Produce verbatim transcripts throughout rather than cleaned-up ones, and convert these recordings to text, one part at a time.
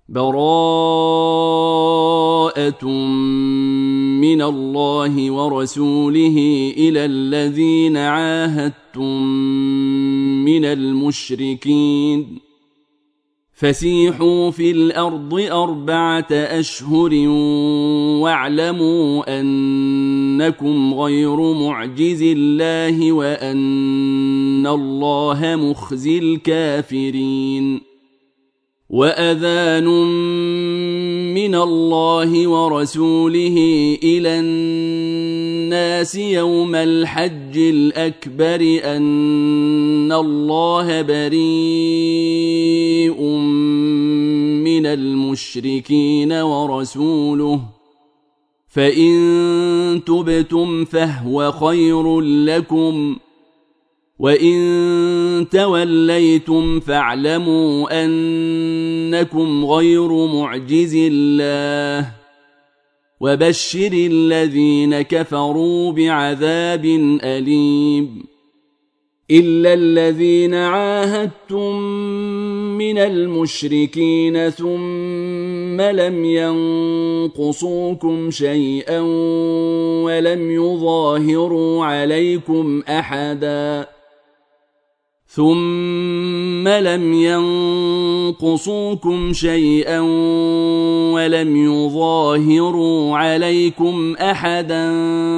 براءة من الله ورسوله إلى الذين عاهدتم من المشركين فسيحوا في الأرض أربعة أشهر واعلموا أنكم غير معجز الله وأن الله مخزي الكافرين. وأذان من الله ورسوله إلى الناس يوم الحج الأكبر أن الله بريء من المشركين ورسوله فإن تبتم فهو خير لكم وإن توليتم فاعلموا أنكم غير معجز الله وبشر الذين كفروا بعذاب أليم. إلا الذين عاهدتم من المشركين ثم لم ينقصوكم شيئا ولم يظاهروا عليكم أحدا ثم لم ينقصوكم شيئا ولم يظاهروا عليكم أحدا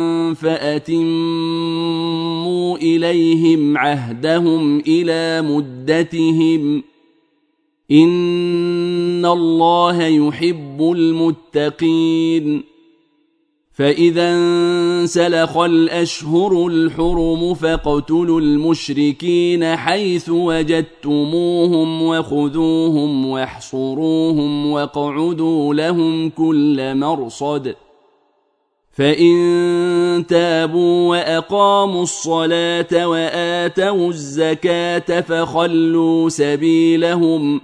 فأتموا إليهم عهدهم إلى مدتهم إن الله يحب المتقين. فإذا انسلخ الأشهر الحرم فاقتلوا المشركين حيث وجدتموهم وخذوهم واحصروهم واقعدوا لهم كل مرصد فإن تابوا وأقاموا الصلاة وآتوا الزكاة فخلوا سبيلهم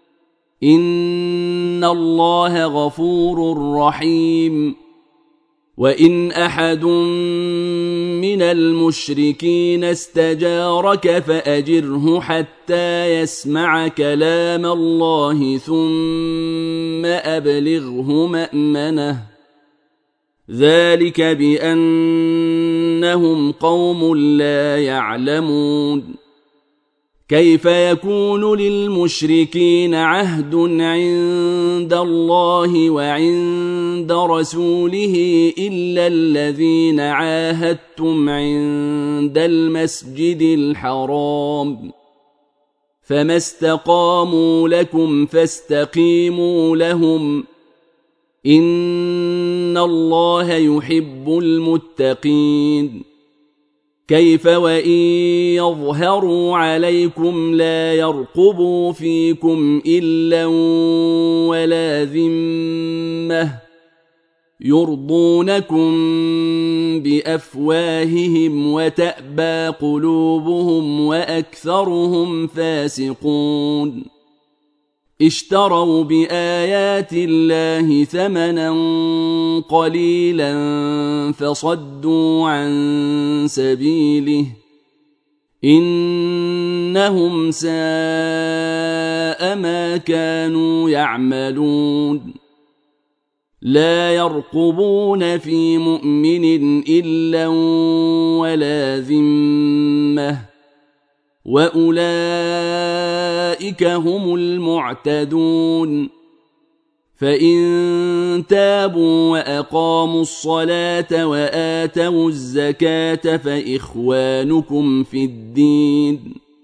إن الله غفور رحيم. وإن أحد من المشركين استجارك فأجره حتى يسمع كلام الله ثم أبلغه مأمنه ذلك بأنهم قوم لا يعلمون. كيف يكون للمشركين عهد عند الله وعند رسوله إلا الذين عاهدتم عند المسجد الحرام فما استقاموا لكم فاستقيموا لهم إن الله يحب المتقين. كيف وإن يظهروا عليكم لا يرقبوا فيكم إلا ولا ذمة يرضونكم بأفواههم وتأبى قلوبهم وأكثرهم فاسقون. اشتروا بآيات الله ثمنا قليلا فصدوا عن سبيله إنهم ساء ما كانوا يعملون. لا يرقبون في مؤمن إلا ولا ذمة وأولئك هم المعتدون. فإن تابوا وأقاموا الصلاة وآتوا الزكاة فإخوانكم في الدين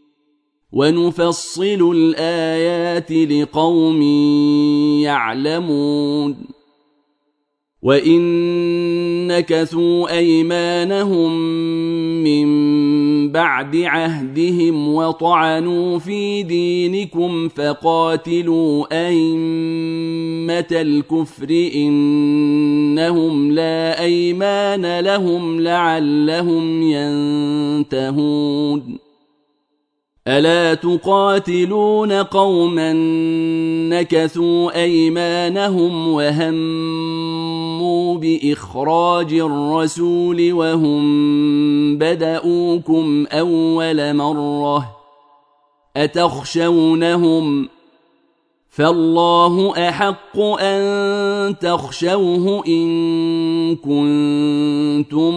ونفصل الآيات لقوم يعلمون. وإن نكثوا أيمانهم من بعد عهدهم وطعنوا في دينكم فقاتلوا أئمة الكفر إنهم لا أيمان لهم لعلهم ينتهون. ألا تقاتلون قوما نكثوا أيمانهم وهموا بإخراج الرسول وهم بدأوكم أول مرة أتخشونهم فالله أحق أن تخشوه إن كنتم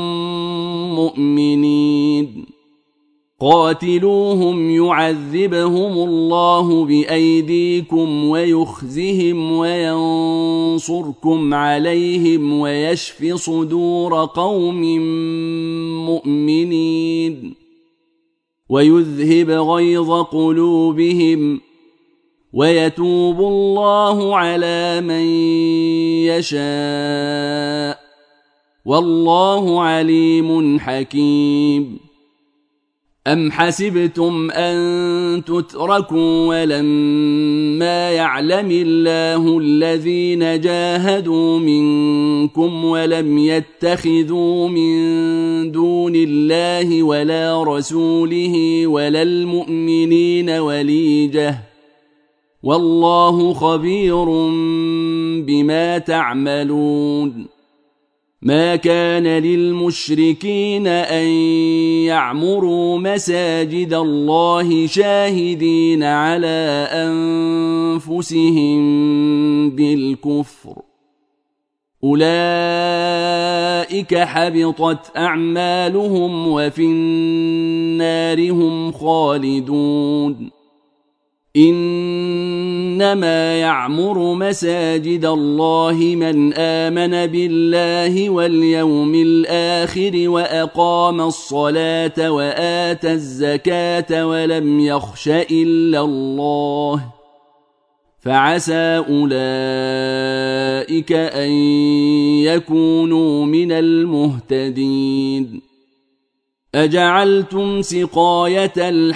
مؤمنين قاتلوهم يعذبهم الله بأيديكم ويخزهم وينصركم عليهم ويشف صدور قوم مؤمنين ويذهب غيظ قلوبهم ويتوب الله على من يشاء والله عليم حكيم أم حسبتم أن تتركوا ولما يعلم الله الذين جاهدوا منكم ولم يتخذوا من دون الله ولا رسوله ولا المؤمنين وليجة والله خبير بما تعملون ما كان للمشركين أن يعمروا مساجد الله شاهدين على أنفسهم بالكفر أولئك حبطت أعمالهم وفي النار هم خالدون إنما يعمر مساجد الله من آمن بالله واليوم الآخر وأقام الصلاة وآتى الزكاة ولم يخش إلا الله فعسى أولئك أن يكونوا من المهتدين أجعلتم سقاية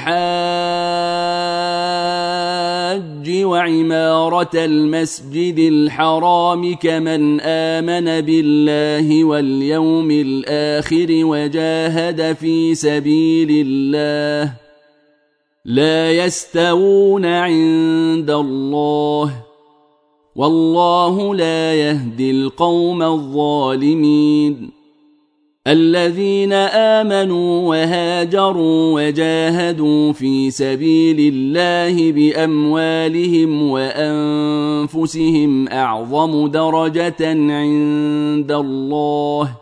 الحاج وعمارة المسجد الحرام كمن آمن بالله واليوم الآخر وجاهد في سبيل الله لا يستوون عند الله والله لا يهدي القوم الظالمين الذين آمنوا وهاجروا وجاهدوا في سبيل الله بأموالهم وأنفسهم أعظم درجة عند الله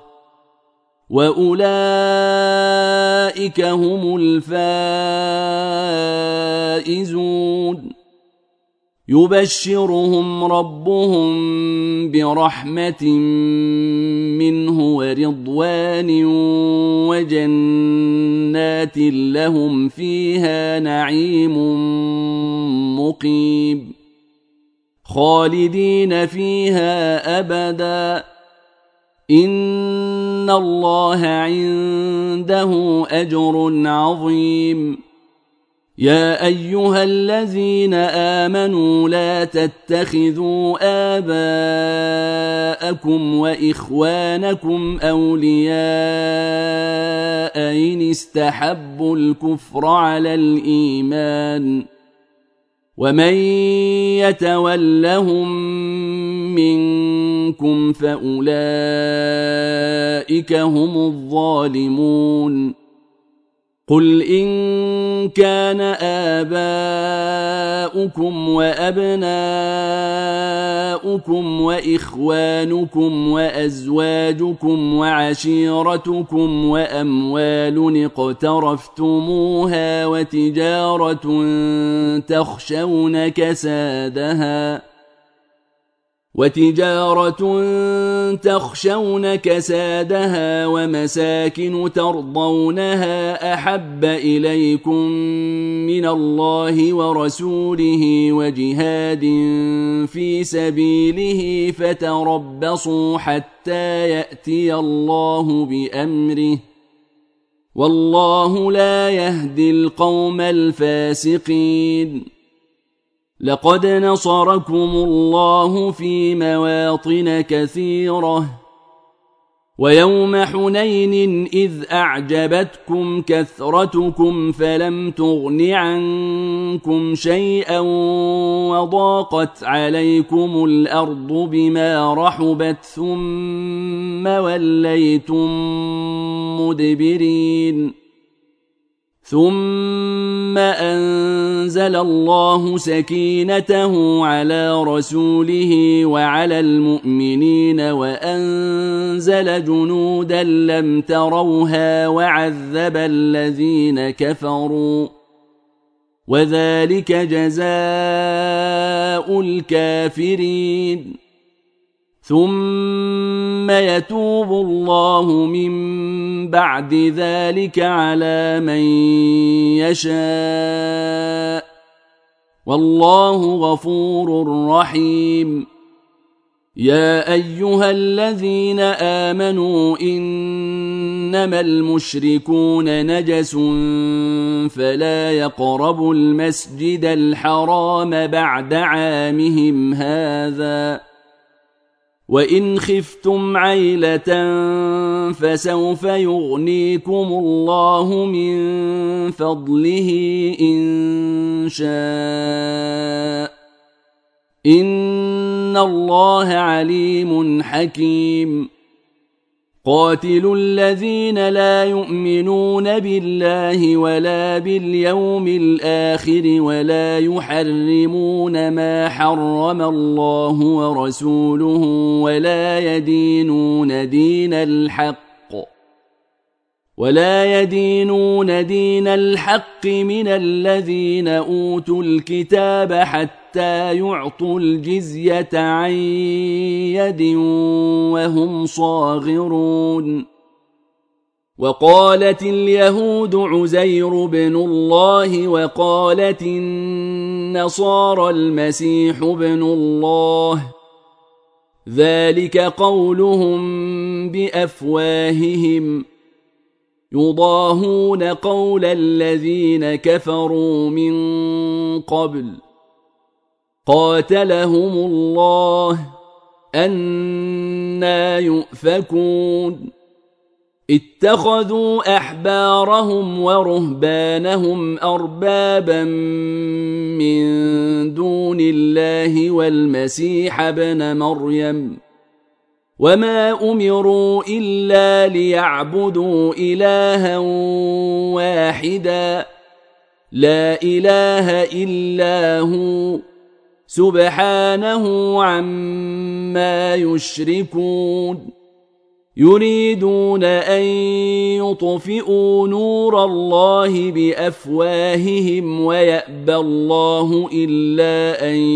وأولئك هم الفائزون يبشرهم ربهم برحمة منه ورضوان وجنات لهم فيها نعيم مقيم خالدين فيها أبدا إن الله عنده أجر عظيم يا أيها الذين آمنوا لا تتخذوا آباءكم وإخوانكم أولياء إن استحبوا الكفر على الإيمان ومن يتولهم منكم فأولئك هم الظالمون قل إن كان آباؤكم وأبناؤكم وإخوانكم وأزواجكم وعشيرتكم وأموال اقترفتموها وتجارة تخشون كسادها وتجارة تخشون كسادها ومساكن ترضونها أحب إليكم من الله ورسوله وجهاد في سبيله فتربصوا حتى يأتي الله بأمره والله لا يهدي القوم الفاسقين لقد نصركم الله في مواطن كثيرة ويوم حنين إذ أعجبتكم كثرتكم فلم تغن عنكم شيئا وضاقت عليكم الأرض بما رحبت ثم وليتم مدبرين ثم أنزل الله سكينته على رسوله وعلى المؤمنين وأنزل جنودا لم تروها وعذب الذين كفروا وذلك جزاء الكافرين. ثم يتوب الله من بعد ذلك على من يشاء والله غفور رحيم. يا أيها الذين آمنوا إنما المشركون نجس فلا يقربوا المسجد الحرام بعد عامهم هذا وإن خفتم عيلة فسوف يغنيكم الله من فضله إن شاء إن الله عليم حكيم. قاتلوا الذين لا يؤمنون بالله ولا باليوم الآخر ولا يحرمون ما حرم الله ورسوله ولا يدينون دين الحق ولا يدينون دين الحق من الذين أوتوا الكتاب حتى يعطوا الجزية عن يد وهم صاغرون. وقالت اليهود عزير بن الله وقالت النصارى المسيح ابن الله ذلك قولهم بأفواههم يضاهون قول الذين كفروا من قبل قاتلهم الله أنى يؤفكون. اتخذوا أحبارهم ورهبانهم أربابا من دون الله والمسيح ابن مريم وما أمروا إلا ليعبدوا إلها واحدا لا إله إلا هو سبحانه عما يشركون. يريدون أن يطفئوا نور الله بأفواههم ويأبى الله إلا أن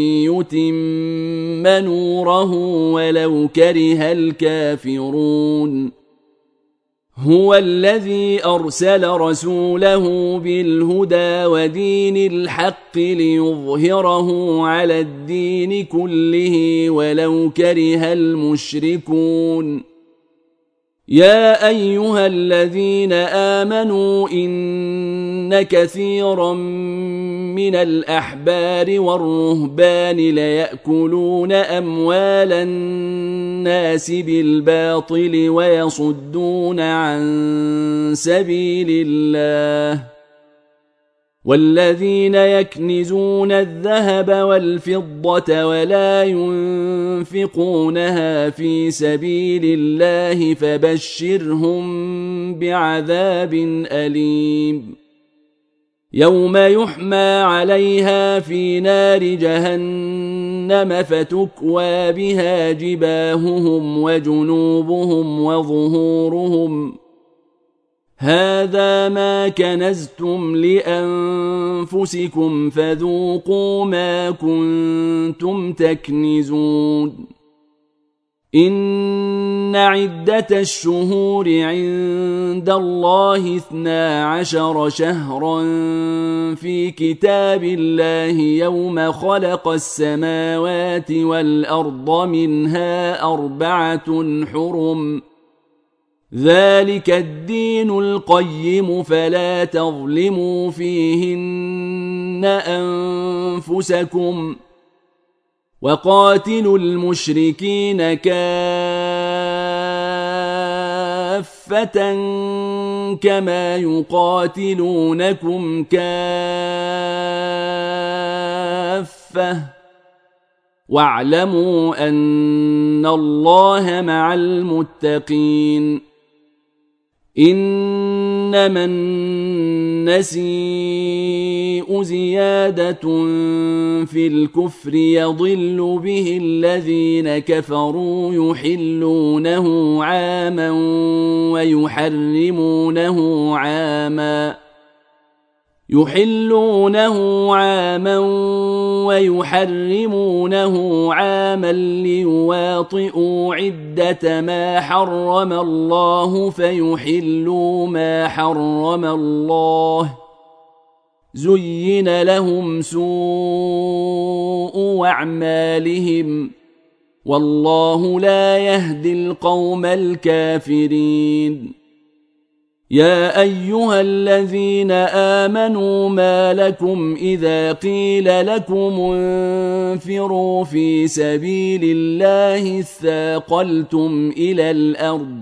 يتم نوره ولو كره الكافرون. هو الذي أرسل رسوله بالهدى ودين الحق ليظهره على الدين كله ولو كره المشركون. يا أيها الذين آمنوا إن كثيرا من الأحبار والرهبان ليأكلون أموال الناس بالباطل ويصدون عن سبيل الله والذين يكنزون الذهب والفضة ولا ينفقونها في سبيل الله فبشرهم بعذاب أليم. يوم يحمى عليها في نار جهنم فتكوى بها جباههم وجنوبهم وظهورهم هذا ما كنزتم لأنفسكم فذوقوا ما كنتم تكنزون. إن عدة الشهور عند الله اثنا عشر شهرا في كتاب الله يوم خلق السماوات والأرض منها أربعة حرم ذلك الدين القيم فلا تظلموا فيهن أنفسكم وقاتلوا المشركين كافة كما يقاتلونكم كافة واعلموا أن الله مع المتقين. إنما النسيء زيادة في الكفر يضل به الذين كفروا يحلونه عاما ويحرمونه عاما يحلونه عاما ويحرمونه عاما ليواطئوا عدة ما حرم الله فيحلوا ما حرم الله زين لهم سوء أعمالهم والله لا يهدي القوم الكافرين. يا أيها الذين آمنوا ما لكم إذا قيل لكم انفروا في سبيل الله اثاقلتم إلى الأرض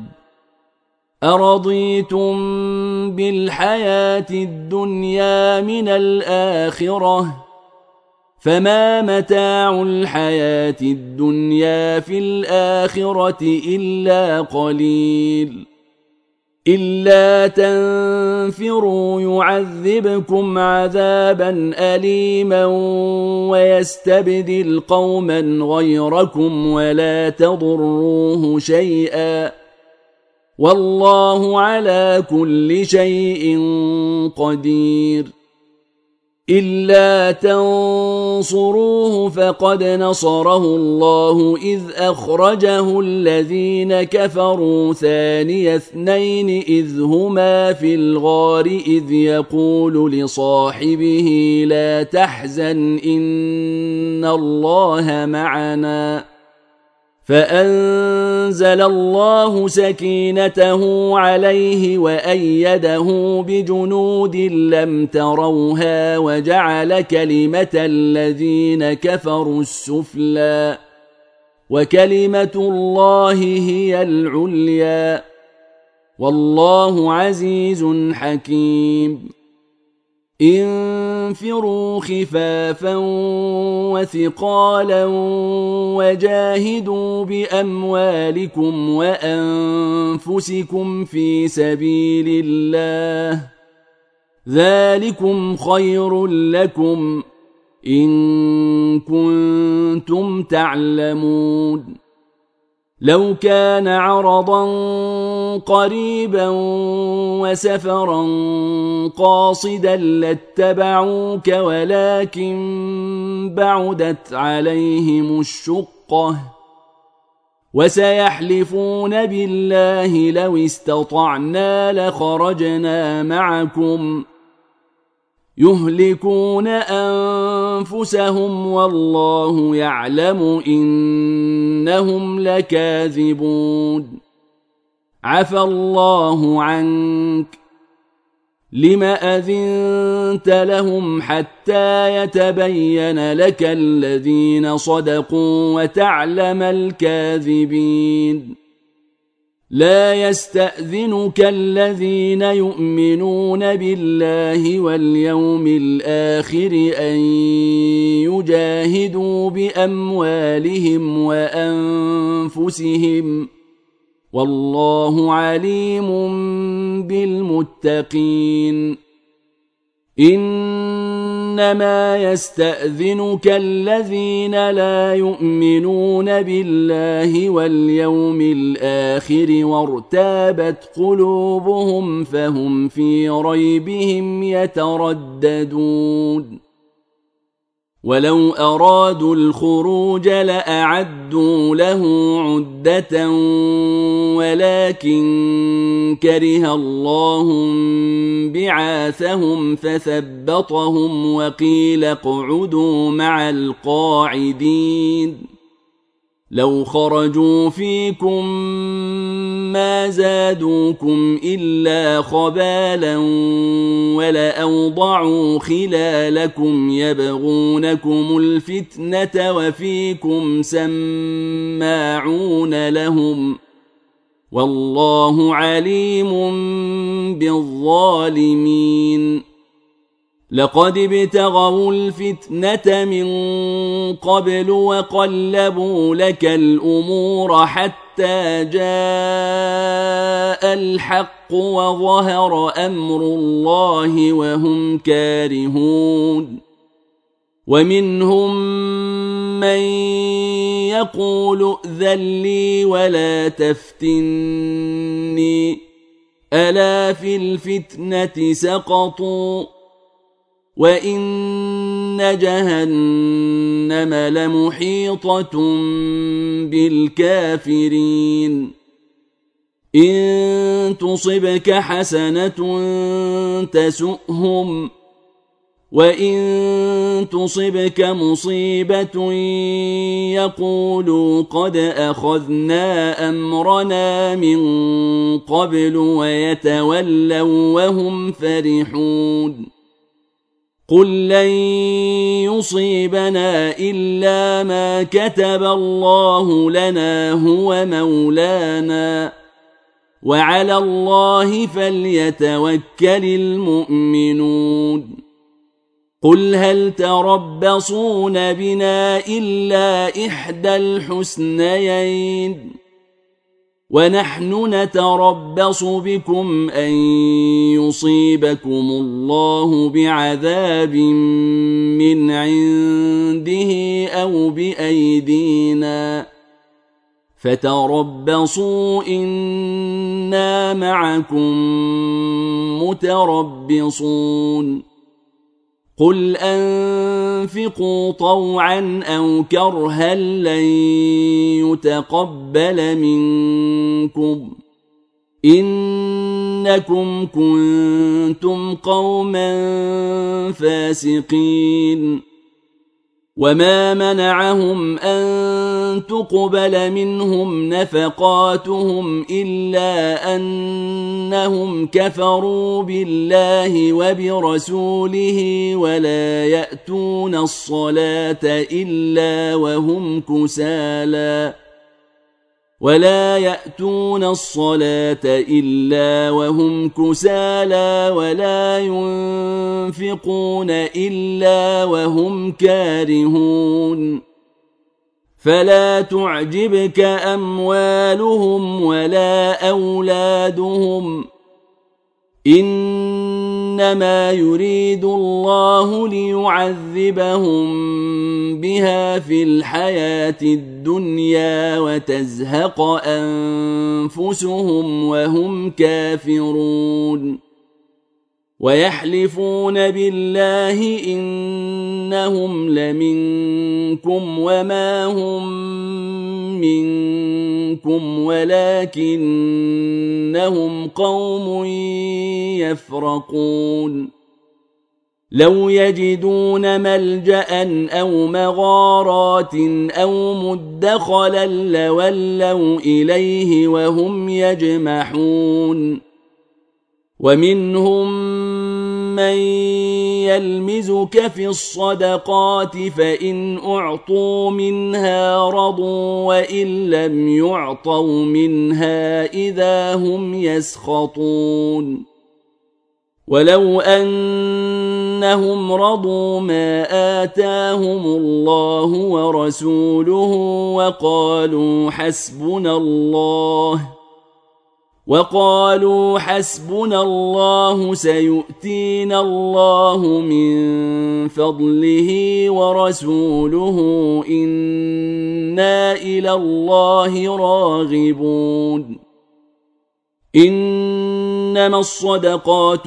أرضيتم بالحياة الدنيا من الآخرة فما متاع الحياة الدنيا في الآخرة إلا قليل. إلا تنفروا يعذبكم عذابا أليما ويستبدل قوما غيركم ولا تضروه شيئا والله على كل شيء قدير. إلا تنصروه فقد نصره الله إذ أخرجه الذين كفروا ثاني اثنين إذ هما في الغار إذ يقول لصاحبه لا تحزن إن الله معنا فأنزل الله سكينته عليه وأيده بجنود لم تروها وجعل كلمة الذين كفروا السفلى وكلمة الله هي العليا والله عزيز حكيم. انفروا خفافا وثقالا وجاهدوا بأموالكم وأنفسكم في سبيل الله ذلكم خير لكم إن كنتم تعلمون. لو كان عرضا قريبا وسفرا قاصدا لاتبعوك ولكن بعدت عليهم الشقة وسيحلفون بالله لو استطعنا لخرجنا معكم يهلكون أنفسهم والله يعلم إنهم لكاذبون. عفى الله عنك لم أذنت لهم حتى يتبين لك الذين صدقوا وتعلم الكاذبين. لا يستأذنك الذين يؤمنون بالله واليوم الآخر أن يجاهدوا بأموالهم وأنفسهم والله عليم بالمتقين. إنما يستأذنك الذين لا يؤمنون بالله واليوم الآخر وارتابت قلوبهم فهم في ريبهم يترددون. ولو أرادوا الخروج لأعدوا له عدة ولكن كره الله بعاثهم فثبطهم وقيل اقعدوا مع القاعدين. لو خرجوا فيكم ما زادوكم إلا خبالا ولأوضعوا خلالكم يبغونكم الفتنة وفيكم سماعون لهم والله عليم بالظالمين. لقد ابتغوا الفتنة من قبل وقلبوا لك الأمور حتى حتى جاء الحق وظهر أمر الله وهم كارهون ومنهم من يقول ائذن لي ولا تفتني ألا في الفتنة سقطوا وإن جهنم لمحيطة بالكافرين إن تصبك حسنة تسؤهم وإن تصبك مصيبة يقولوا قد أخذنا أمرنا من قبل ويتولوا وهم فرحون قل لن يصيبنا إلا ما كتب الله لنا هو مولانا وعلى الله فليتوكل المؤمنون قل هل تربصون بنا إلا إحدى الحسنيين ونحن نتربص بكم أن يصيبكم الله بعذاب من عنده أو بأيدينا فتربصوا إنا معكم متربصون قل أنفقوا طوعا أو كرها لن يتقبل منكم إنكم كنتم قوما فاسقين وما منعهم أن تقبل منهم نفقاتهم إلا أنهم كفروا بالله وبرسوله ولا يأتون الصلاة إلا وهم كسالى ولا يأتون الصلاة إلا وهم كسالى ولا ينفقون إلا وهم كارهون فلا تعجبك أموالهم ولا أولادهم إنما يريد الله ليعذبهم بها في الحياة الدنيا وتزهق أنفسهم وهم كافرون ويحلفون بالله إنهم لمنكم وما هم منكم ولكنهم قوم يفرقون لو يجدون ملجأ أو مغارات أو مدخلا لولوا إليه وهم يجمحون ومنهم من يلمزك في الصدقات فإن أعطوا منها رضوا وإن لم يعطوا منها إذا هم يسخطون ولو أنهم رضوا ما آتاهم الله ورسوله وقالوا حسبنا الله وقالوا حسبنا الله سيؤتينا الله من فضله ورسوله إنا إلى الله راغبون إنما الصدقات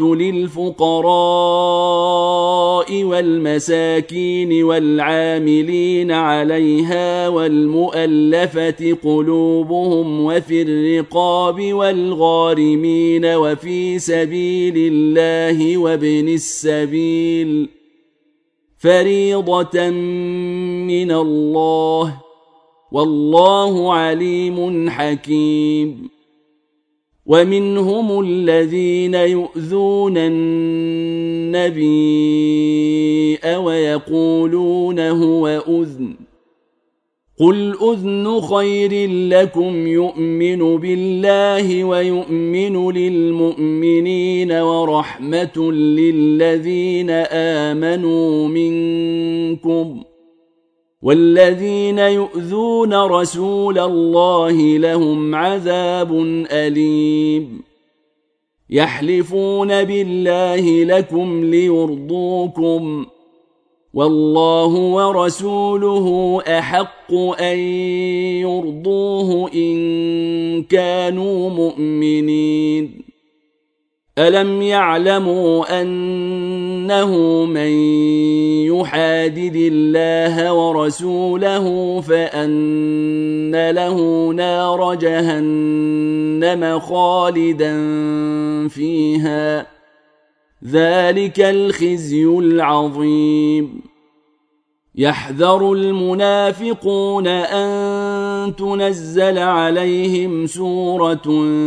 للفقراء والمساكين والعاملين عليها والمؤلفة قلوبهم وفي الرقاب والغارمين وفي سبيل الله وابن السبيل فريضة من الله والله عليم حكيم ومنهم الذين يؤذون النبي ويقولون هو أذن قل أذن خير لكم يؤمن بالله ويؤمن للمؤمنين ورحمة للذين آمنوا منكم والذين يؤذون رسول الله لهم عذاب أليم يحلفون بالله لكم ليرضوكم والله ورسوله أحق أن يرضوه إن كانوا مؤمنين ألم يعلموا أنه من يحادد الله ورسوله فأن له نار جهنم خالدا فيها ذلك الخزي العظيم يحذر المنافقون أن تنزل عليهم سورة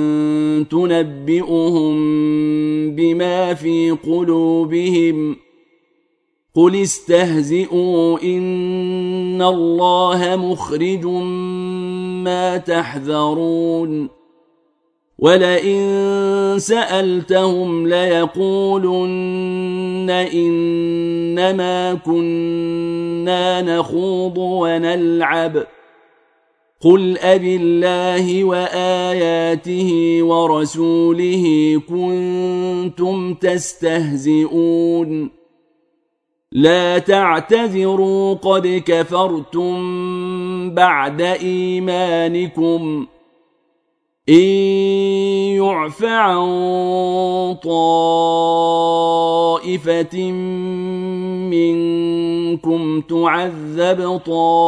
تنبئهم بما في قلوبهم قل استهزئوا إن الله مخرج ما تحذرون ولئن سألتهم ليقولن إنما كنا نخوض ونلعب قل أبالله وآياته ورسوله كنتم تستهزئون لا تعتذروا قد كفرتم بعد إيمانكم إن يعف عن طائفة منكم تعذب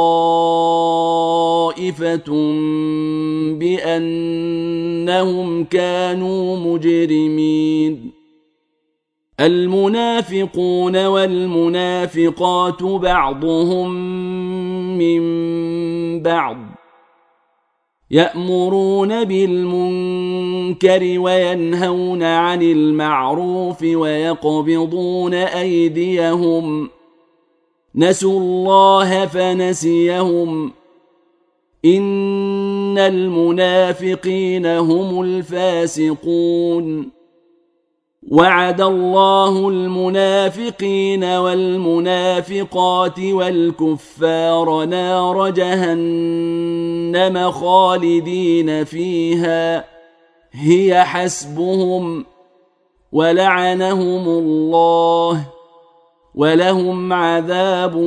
طائفة بأنهم كانوا مجرمين المنافقون والمنافقات بعضهم من بعض يأمرون بالمنكر وينهون عن المعروف ويقبضون أيديهم نسوا الله فنسيهم إن المنافقين هم الفاسقون وعد الله المنافقين والمنافقات والكفار نار جهنم خالدين فيها هي حسبهم ولعنهم الله ولهم عذاب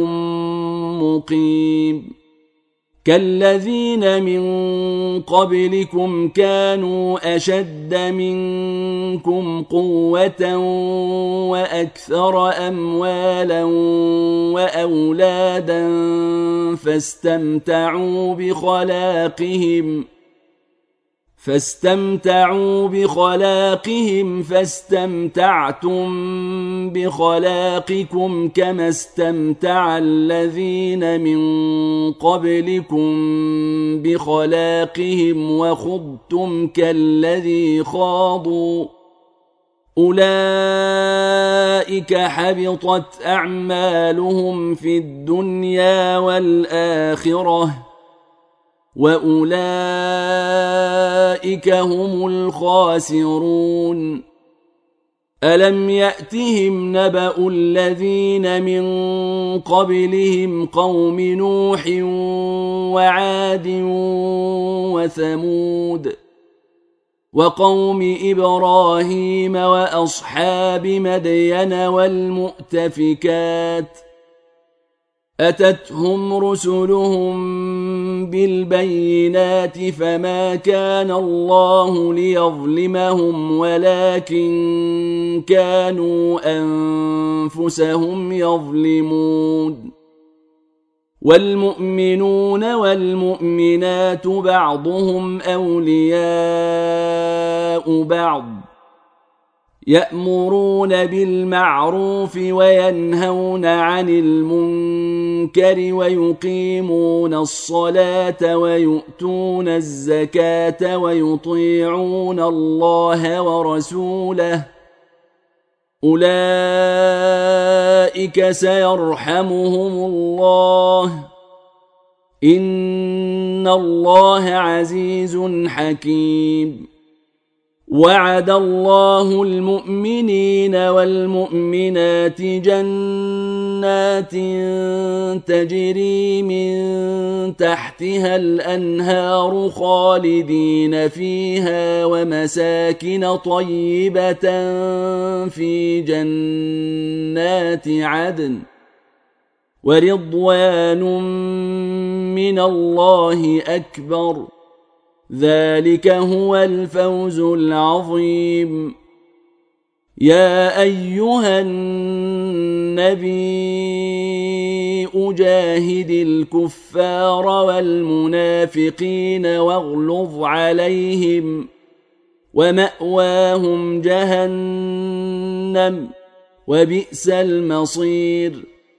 مقيم كالذين من قبلكم كانوا أشد منكم قوة وأكثر أموالا وأولادا فاستمتعوا بخلاقهم فاستمتعوا بخلاقهم فاستمتعتم بخلاقكم كما استمتع الذين من قبلكم بخلاقهم وخضتم كالذي خاضوا أولئك حبطت أعمالهم في الدنيا والآخرة وأولئك هم الخاسرون ألم يأتهم نبأ الذين من قبلهم قوم نوح وعاد وثمود وقوم إبراهيم وأصحاب مدين والمؤتفكات أتتهم رسلهم بالبينات فما كان الله ليظلمهم ولكن كانوا أنفسهم يظلمون والمؤمنون والمؤمنات بعضهم أولياء بعض يأمرون بالمعروف وينهون عن المنكر ويقيمون الصلاة ويؤتون الزكاة ويطيعون الله ورسوله أولئك سيرحمهم الله إن الله عزيز حكيم وعد الله المؤمنين والمؤمنات جنات تجري من تحتها الأنهار خالدين فيها ومساكن طيبة في جنات عدن ورضوان من الله أكبر ذلك هو الفوز العظيم. يا أيها النبي أجاهد الكفار والمنافقين واغلظ عليهم ومأواهم جهنم وبئس المصير.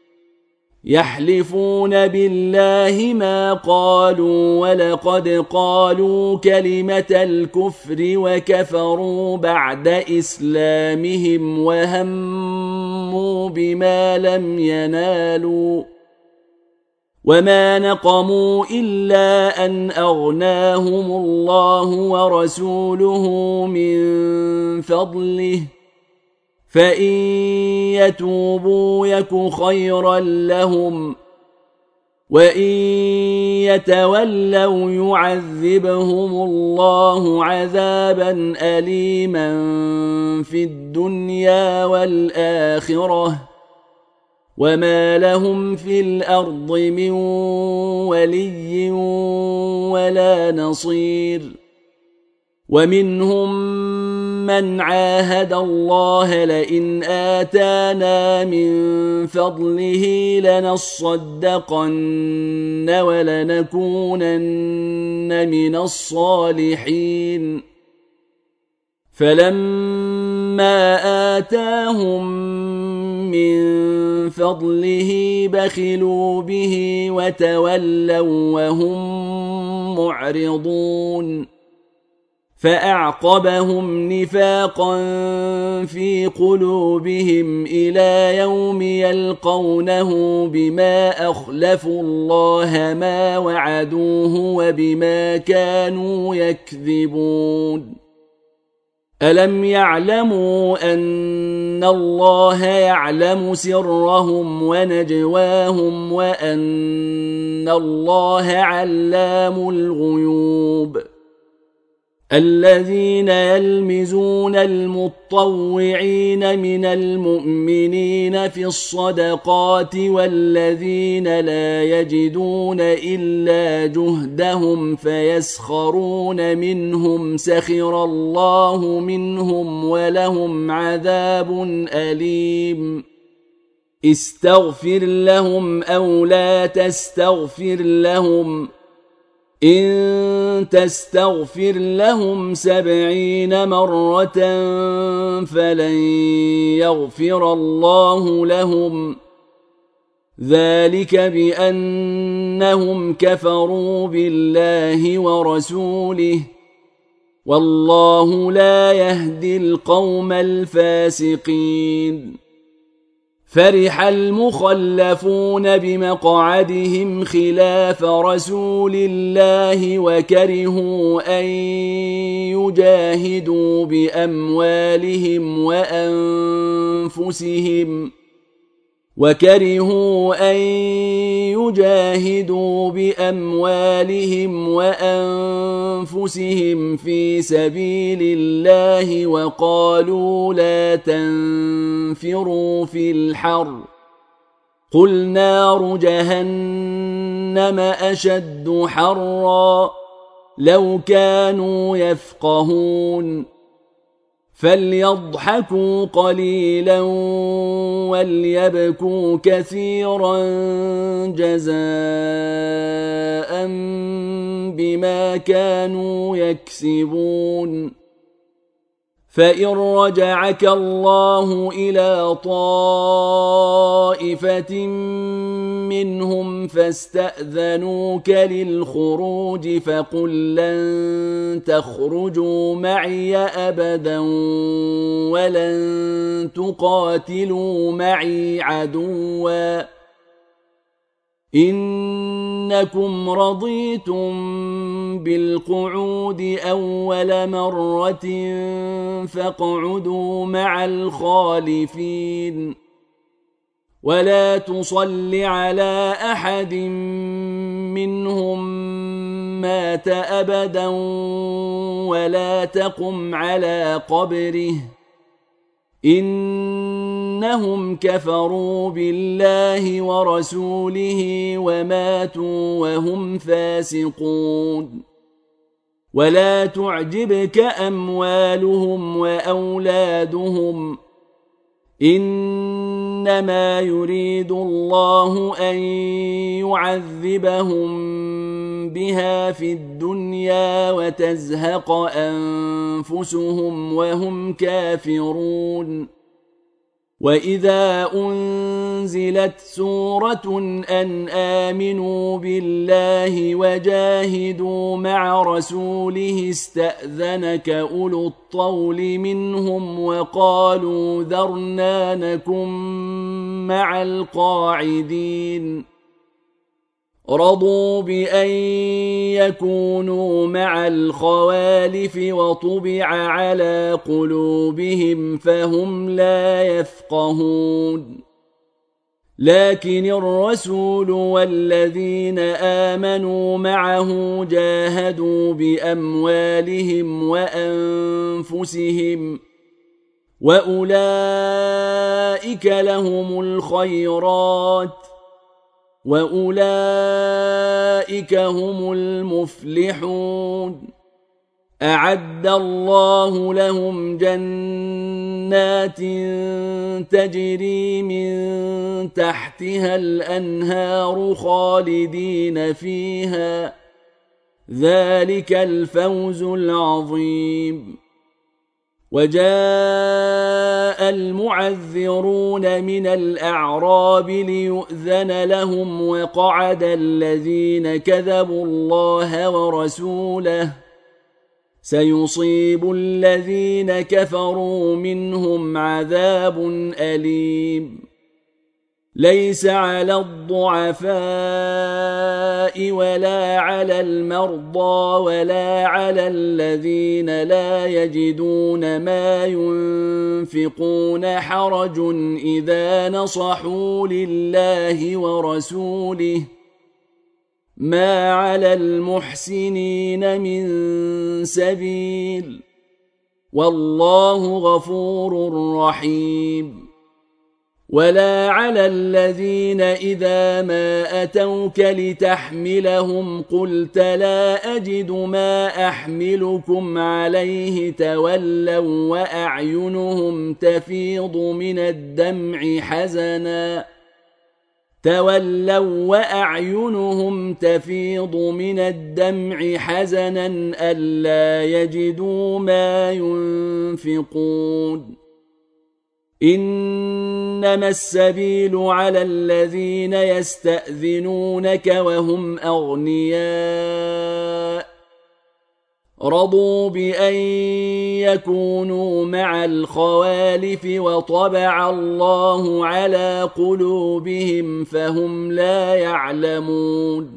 يحلفون بالله ما قالوا ولقد قالوا كلمة الكفر وكفروا بعد إسلامهم وهموا بما لم ينالوا وما نقموا إلا أن أغناهم الله ورسوله من فضله فإن يتوبوا يك خيرا لهم وإن يتولوا يعذبهم الله عذابا أليما في الدنيا والآخرة وما لهم في الأرض من ولي ولا نصير. ومنهم من عاهد الله لئن آتانا من فضله لنصدقن ولنكونن من الصالحين فلما آتاهم من فضله بخلوا به وتولوا وهم معرضون فأعقبهم نفاقا في قلوبهم إلى يوم يلقونه بما أخلفوا الله ما وعدوه وبما كانوا يكذبون. ألم يعلموا أن الله يعلم سرهم ونجواهم وأن الله علام الغيوب؟ الذين يلمزون المطوعين من المؤمنين في الصدقات والذين لا يجدون إلا جهدهم فيسخرون منهم سخر الله منهم ولهم عذاب أليم. استغفر لهم أو لا تستغفر لهم إن تستغفر لهم سبعين مرة فلن يغفر الله لهم ذلك بأنهم كفروا بالله ورسوله والله لا يهدي القوم الفاسقين. فرح المخلفون بمقعدهم خلاف رسول الله وكرهوا أن يجاهدوا بأموالهم وأنفسهم وكرهوا أن يجاهدوا بأموالهم وأنفسهم في سبيل الله وقالوا لا تنفروا في الحر قل نار جهنم أشد حرا لو كانوا يفقهون. فليضحكوا قليلا وليبكوا كثيرا جزاء بما كانوا يكسبون. فإن رجعك الله إلى طائفة منهم فاستأذنوك للخروج فقل لن تخرجوا معي أبدا ولن تقاتلوا معي عدوا إنكم رضيتم بالقعود أول مرة فاقعدوا مع الخالفين ولا تصل على أحد منهم مات أبدا ولا تقم على قبره إنهم كفروا بالله ورسوله وماتوا وهم فاسقون ولا تعجبك أموالهم وأولادهم إنما يريد الله أن يعذبهم بها في الدنيا وتزهق أنفسهم وهم كافرون وإذا أنزلت سورة أن آمنوا بالله وجاهدوا مع رسوله استأذنك أولو الطول منهم وقالوا ذرنا نكن مع القاعدين رضوا بأن يكونوا مع الخوالف وطبع على قلوبهم فهم لا يفقهون لكن الرسول والذين آمنوا معه جاهدوا بأموالهم وأنفسهم وأولئك لهم الخيرات وأولئك هم المفلحون أعد الله لهم جنات تجري من تحتها الأنهار خالدين فيها ذلك الفوز العظيم وجاء المعذرون من الأعراب ليؤذن لهم وقعد الذين كذبوا الله ورسوله سيصيب الذين كفروا منهم عذاب أليم ليس على الضعفاء ولا على المرضى ولا على الذين لا يجدون ما ينفقون حرج إذا نصحوا لله ورسوله ما على المحسنين من سبيل والله غفور رحيم ولا على الذين إذا ما أتوك لتحملهم قلت لا أجد ما أحملكم عليه تولوا وأعينهم تفيض من الدمع حزنا تولوا وأعينهم تفيض من الدمع حزنا ألا يجدوا ما ينفقون إنما السبيل على الذين يستأذنونك وهم أغنياء رضوا بأن يكونوا مع الخوالف وطبع الله على قلوبهم فهم لا يعلمون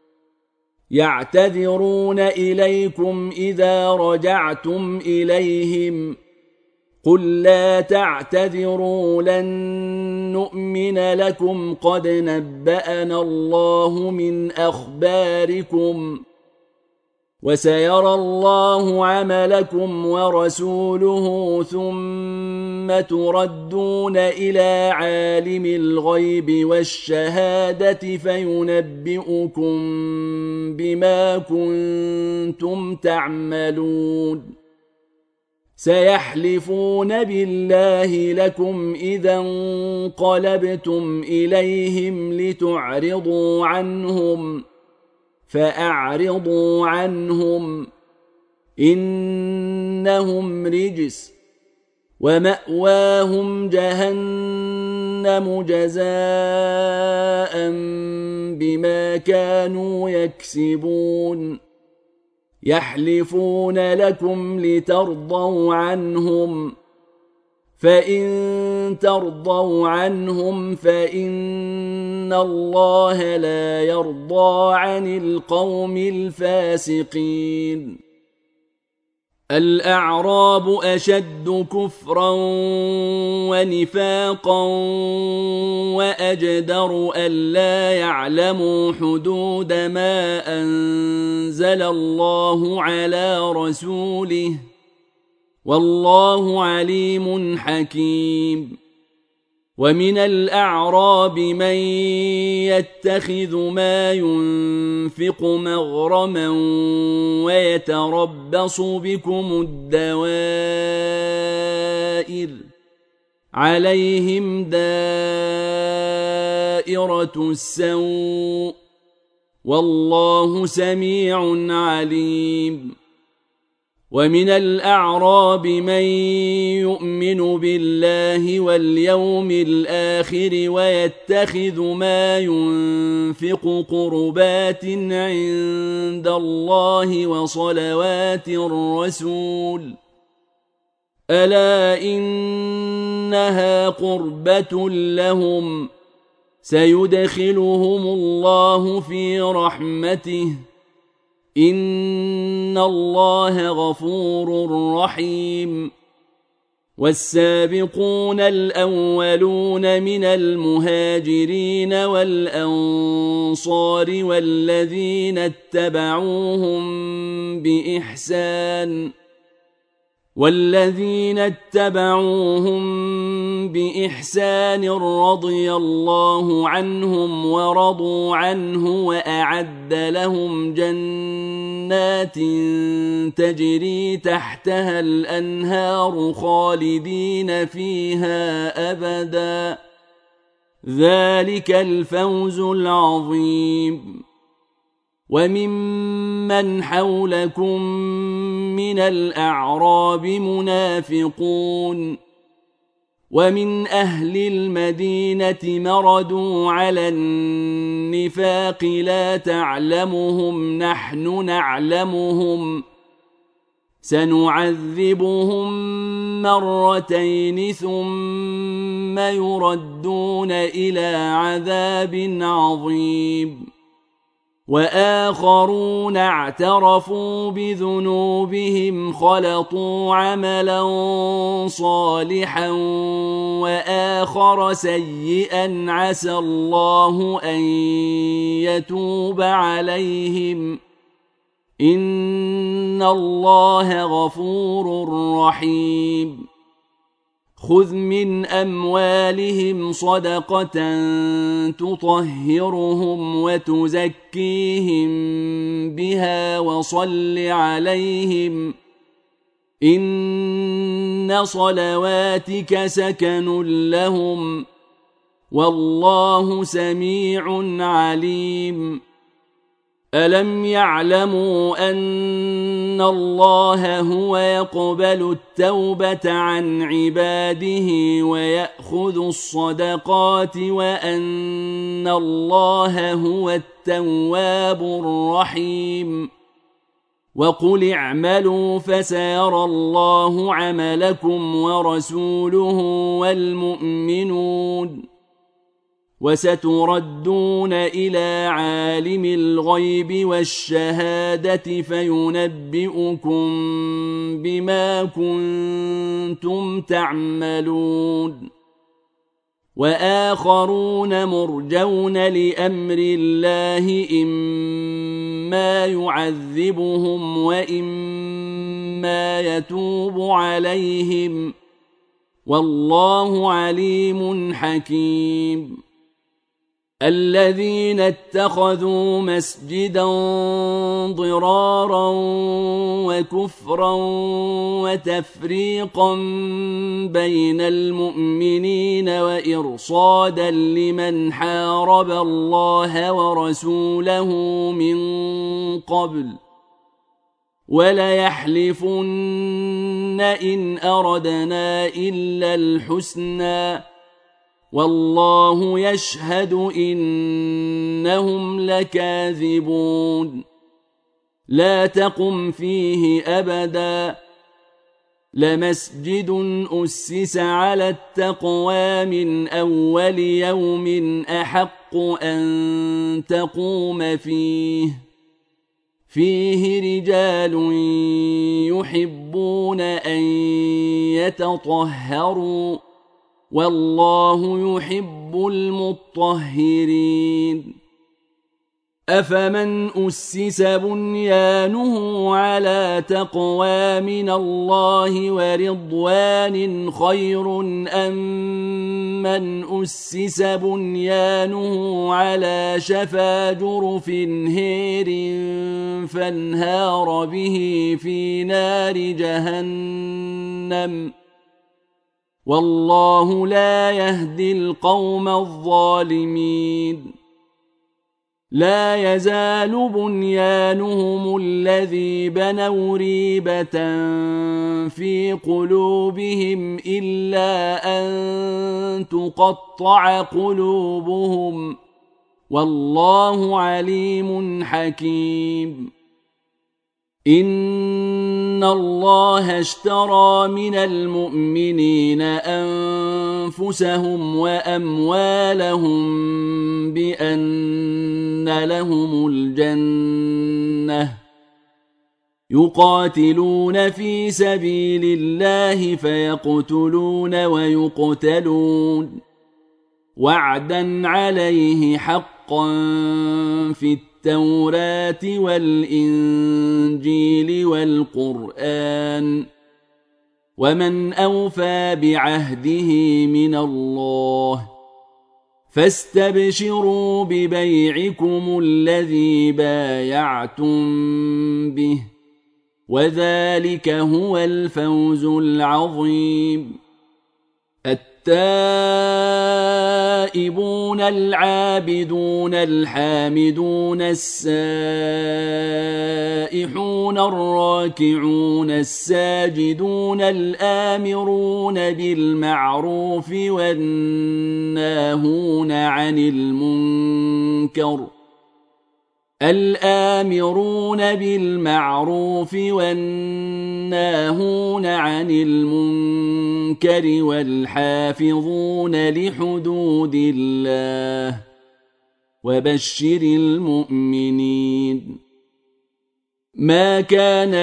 يعتذرون إليكم إذا رجعتم إليهم قل لا تعتذروا لن نؤمن لكم قد نبأنا الله من أخباركم وسيرى الله عملكم ورسوله ثم تردون إلى عالم الغيب والشهادة فينبئكم بما كنتم تعملون سيحلفون بالله لكم إذا انقلبتم إليهم لتعرضوا عنهم فأعرضوا عنهم إنهم رجس ومأواهم جهنم جزاء بما كانوا يكسبون يحلفون لكم لترضوا عنهم فإن ترضوا عنهم فإن إن الله لا يرضى عن القوم الفاسقين. الأعراب أشد كفرا ونفاقا وأجدر ألا يعلموا حدود ما أنزل الله على رسوله والله عليم حكيم. ومن الأعراب من يتخذ ما ينفق مغرما ويتربص بكم الدوائر عليهم دائرة السوء والله سميع عليم. ومن الأعراب من يؤمن بالله واليوم الآخر ويتخذ ما ينفق قربات عند الله وصلوات الرسول ألا إنها قربة لهم سيدخلهم الله في رحمته إن الله غفور رحيم. والسابقون الأولون من المهاجرين والأنصار والذين اتبعوهم بإحسان والذين اتبعوهم بإحسان رضي الله عنهم ورضوا عنه وأعد لهم جنات تجري تحتها الأنهار خالدين فيها أبدا ذلك الفوز العظيم. وممن حولكم من الأعراب منافقون ومن أهل المدينة مردوا على النفاق لا تعلمهم نحن نعلمهم سنعذبهم مرتين ثم يردون إلى عذاب عظيم. وآخرون اعترفوا بذنوبهم خلطوا عملا صالحا وآخر سيئا عسى الله أن يتوب عليهم إن الله غفور رحيم. خذ من أموالهم صدقة تطهرهم وتزكيهم بها وصل عليهم إن صلواتك سكن لهم والله سميع عليم. ألم يعلموا أن الله هو يقبل التوبة عن عباده ويأخذ الصدقات وأن الله هو التواب الرحيم. وقل اعملوا فسيرى الله عملكم ورسوله والمؤمنون وستردون إلى عالم الغيب والشهادة فينبئكم بما كنتم تعملون. وآخرون مرجون لأمر الله إما يعذبهم وإما يتوب عليهم والله عليم حكيم. الذين اتخذوا مسجدا ضرارا وكفرا وتفريقا بين المؤمنين وإرصادا لمن حارب الله ورسوله من قبل وليحلفن إن أردنا إلا الحسنى والله يشهد إنهم لكاذبون. لا تقم فيه أبدا لمسجد أسس على التقوى من أول يوم أحق أن تقوم فيه فيه رجال يحبون أن يتطهروا والله يحب المطهرين أفمن أسس بنيانه على تقوى من الله ورضوان خير أم من أسس بنيانه على شفا جرف هير فانهار به في نار جهنم والله لا يهدي القوم الظالمين لا يزال بنيانهم الذي بنوا ريبة في قلوبهم إلا أن تقطع قلوبهم والله عليم حكيم إن الله اشترى من المؤمنين أنفسهم وأموالهم بأن لهم الجنة يقاتلون في سبيل الله فيقتلون ويقتلون وعدا عليه حقا في التوراة والإنجيل والقرآن ومن أوفى بعهده من الله فاستبشروا ببيعكم الذي بايعتم به وذلك هو الفوز العظيم التائبون العابدون الحامدون السائحون الراكعون الساجدون الآمرون بالمعروف والناهون عن المنكر الآمرون بالمعروف والناهون عن المنكر والحافظون لحدود الله وبشر المؤمنين ما كان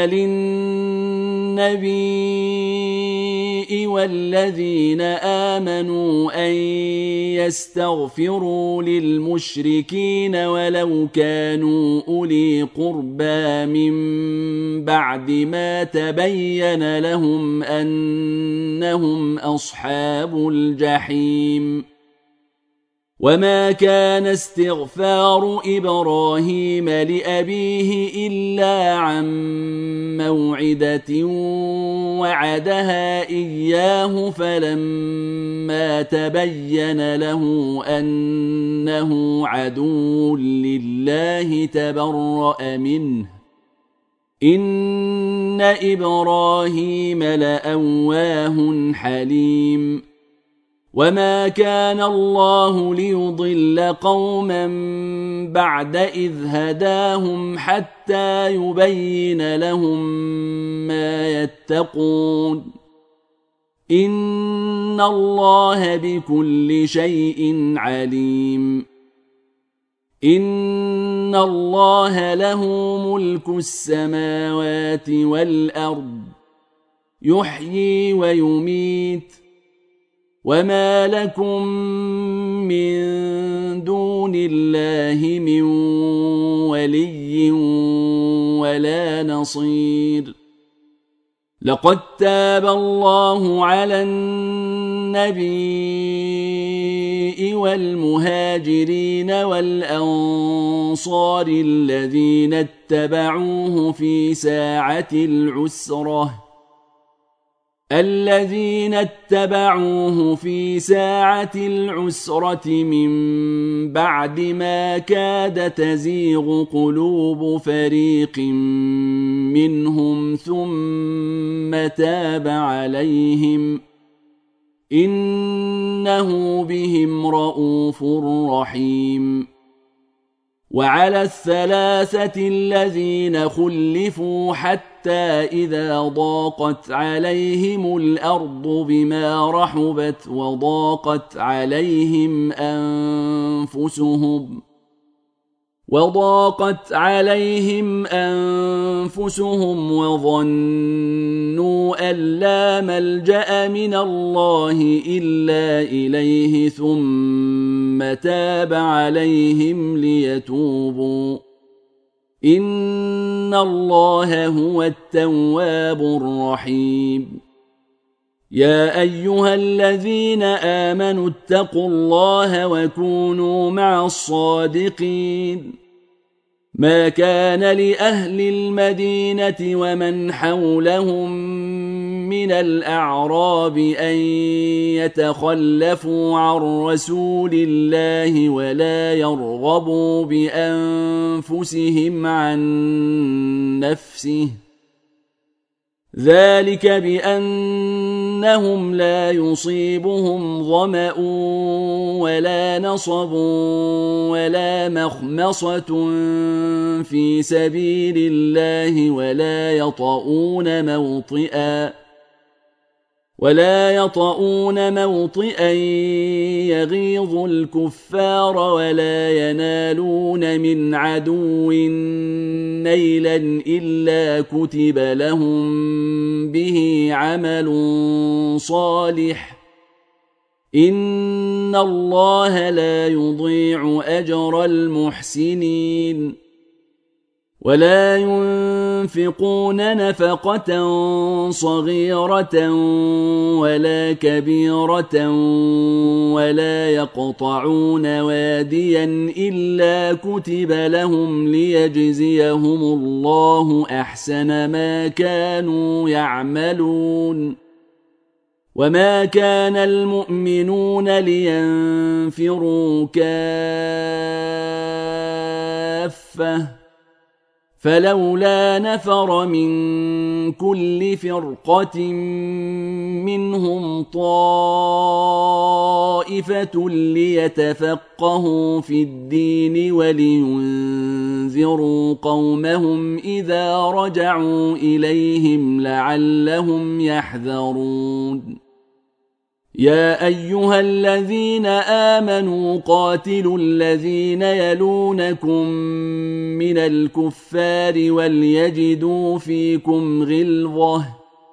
للنبي والذين آمنوا أن يستغفروا للمشركين ولو كانوا أولي قربى من بعد ما تبين لهم أنهم أصحاب الجحيم وما كان استغفار إبراهيم لأبيه إلا عن موعدة وعدها إياه فلما تبين له أنه عدو لله تبرأ منه إن إبراهيم لأواه حليم وما كان الله ليضل قوما بعد إذ هداهم حتى يبين لهم ما يتقون إن الله بكل شيء عليم إن الله له ملك السماوات والأرض يحيي ويميت وما لكم من دون الله من ولي ولا نصير لقد تاب الله على النبي والمهاجرين والأنصار الذين اتبعوه في ساعة العسرة الذين اتبعوه في ساعة العسرة من بعد ما كاد تزيغ قلوب فريق منهم ثم تاب عليهم إنه بهم رءوف رحيم وعلى الثلاثة الذين خلفوا حتى إذا ضاقت عليهم الأرض بما رحبت وضاقت عليهم أنفسهم وضاقت عليهم أنفسهم وظنوا أن لا ملجأ من الله إلا إليه ثم تاب عليهم ليتوبوا إن الله هو التواب الرحيم يا أيها الذين آمنوا اتقوا الله وكونوا مع الصادقين ما كان لأهل المدينة ومن حولهم من الأعراب أن يتخلفوا عن رسول الله ولا يرغبوا بأنفسهم عن نفسه ذلك بأنهم لا يصيبهم ظمأ ولا نصب ولا مخمصة في سبيل الله ولا يطؤون موطئا ولا يطؤون موطئا يغيظ الكفار ولا ينالون من عدو نيلا إلا كتب لهم به عمل صالح إن الله لا يضيع أجر المحسنين ولا ينفقون نفقة صغيرة ولا كبيرة ولا يقطعون واديا إلا كتب لهم ليجزيهم الله أحسن ما كانوا يعملون وما كان المؤمنون لينفروا كافة فلولا نفر من كل فرقة منهم طائفة ليتفقهوا في الدين ولينذروا قومهم إذا رجعوا إليهم لعلهم يحذرون يا أيها الذين آمنوا قاتلوا الذين يلونكم من الكفار وليجدوا فيكم غلظة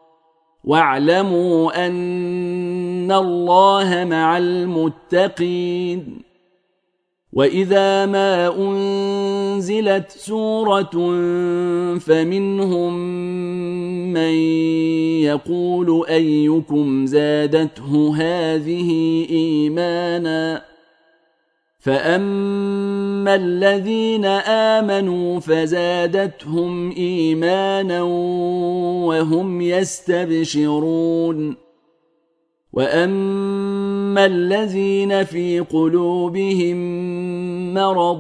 واعلموا أن الله مع المتقين وإذا ما أنزلت سورة فمنهم من يقول أيكم زادته هذه إيمانا فأما الذين آمنوا فزادتهم إيمانا وهم يستبشرون وأما الذين في قلوبهم مرض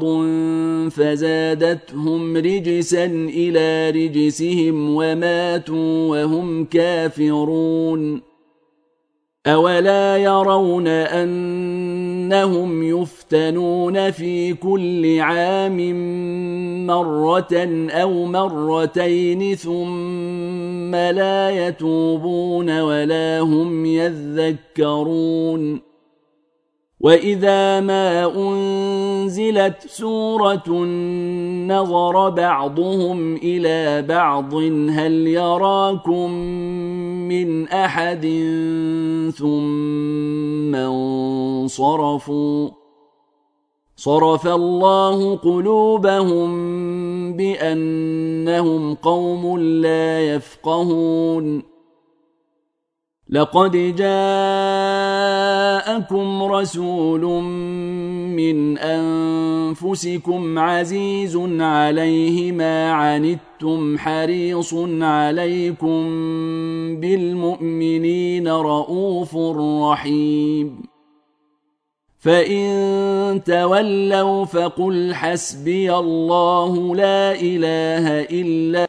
فزادتهم رجسا إلى رجسهم وماتوا وهم كافرون أولا يرون أنهم يفتنون في كل عام مرة أو مرتين ثم لا يتوبون ولا هم يذكرون وإذا ما أنزلت سورة نظر بعضهم إلى بعض هل يراكم من أحد ثم انصرفوا صرف الله قلوبهم بأنهم قوم لا يفقهون لقد جاءكم رسول من أنفسكم عزيز عليه ما عنتم حريص عليكم بالمؤمنين رؤوف رحيم فإن تولوا فقل حسبي الله لا إله إلا